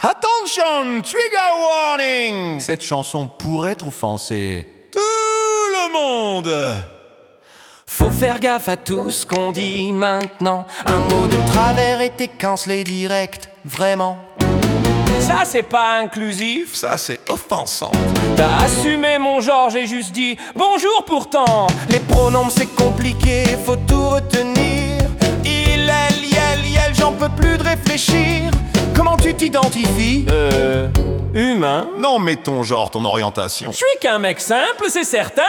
Attention, trigger warning! Cette chanson pourrait offenser Tout le monde! Faut faire gaffe à tout ce qu'on dit maintenant. Un mot de travers était cancellé direct, vraiment. Ça c'est pas inclusif. Ça c'est offensant. T'as assumé mon genre, j'ai juste dit bonjour pourtant. Les pronoms c'est compliqué, faut tout retenir. Il, elle, yel, j'en peux plus de réfléchir. Comment tu t'identifies? Humain. Non mais ton genre, ton orientation. Je suis qu'un mec simple, c'est certain.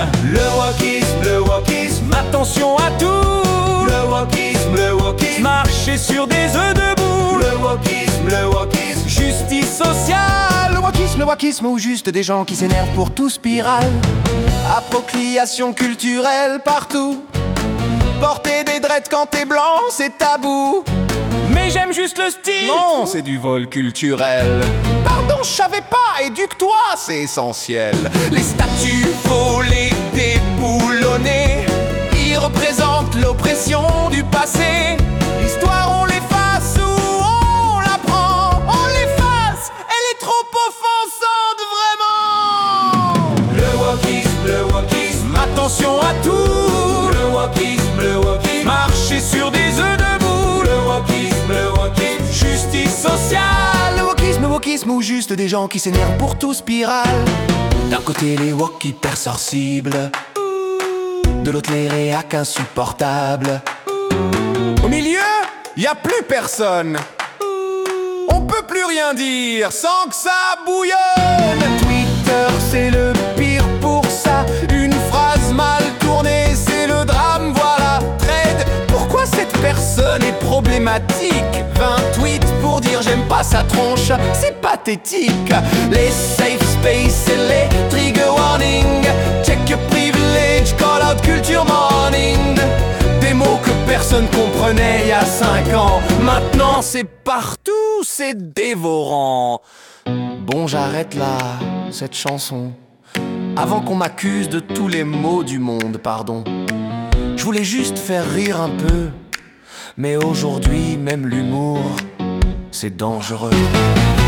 Le wokisme, attention à tout. Le wokisme, marcher sur des œufs debout. Le wokisme, justice sociale. Le wokisme ou juste des gens qui s'énervent pour tout spirale. Appropriation culturelle partout. Porter des dreads quand t'es blanc, c'est tabou. Mais j'aime juste le style. Non, c'est du vol culturel. Pardon, je savais pas, éduque-toi, c'est essentiel. Les statues, faut les déboulonner. Ils représentent l'oppression du passé. L'histoire, on l'efface ou on la prend. On l'efface, elle est trop offensante, vraiment. Le wokisme, attention à tout. Le wokisme, marcher sur des œufs debout. Le wokisme, justice sociale. Le wokisme ou juste des gens qui s'énervent pour tout spirale. D'un côté les wok hyper sensibles, de l'autre les réacs insupportables. Au milieu, y a plus personne. On peut plus rien dire sans que ça bouillonne. Twitter c'est le pire pour ça. Une phrase mal tournée c'est le drame, voilà. Thread, pourquoi cette personne est problématique? 20 tweets pour dire j'aime pas sa tronche, c'est pathétique. Les safe space et les trigger warning. Check your privilege, call out culture morning. Des mots que personne comprenait il y a 5 ans. Maintenant c'est partout, c'est dévorant. Bon, j'arrête là, cette chanson, avant qu'on m'accuse de tous les maux du monde, pardon. Je voulais juste faire rire un peu, mais aujourd'hui, même l'humour, c'est dangereux.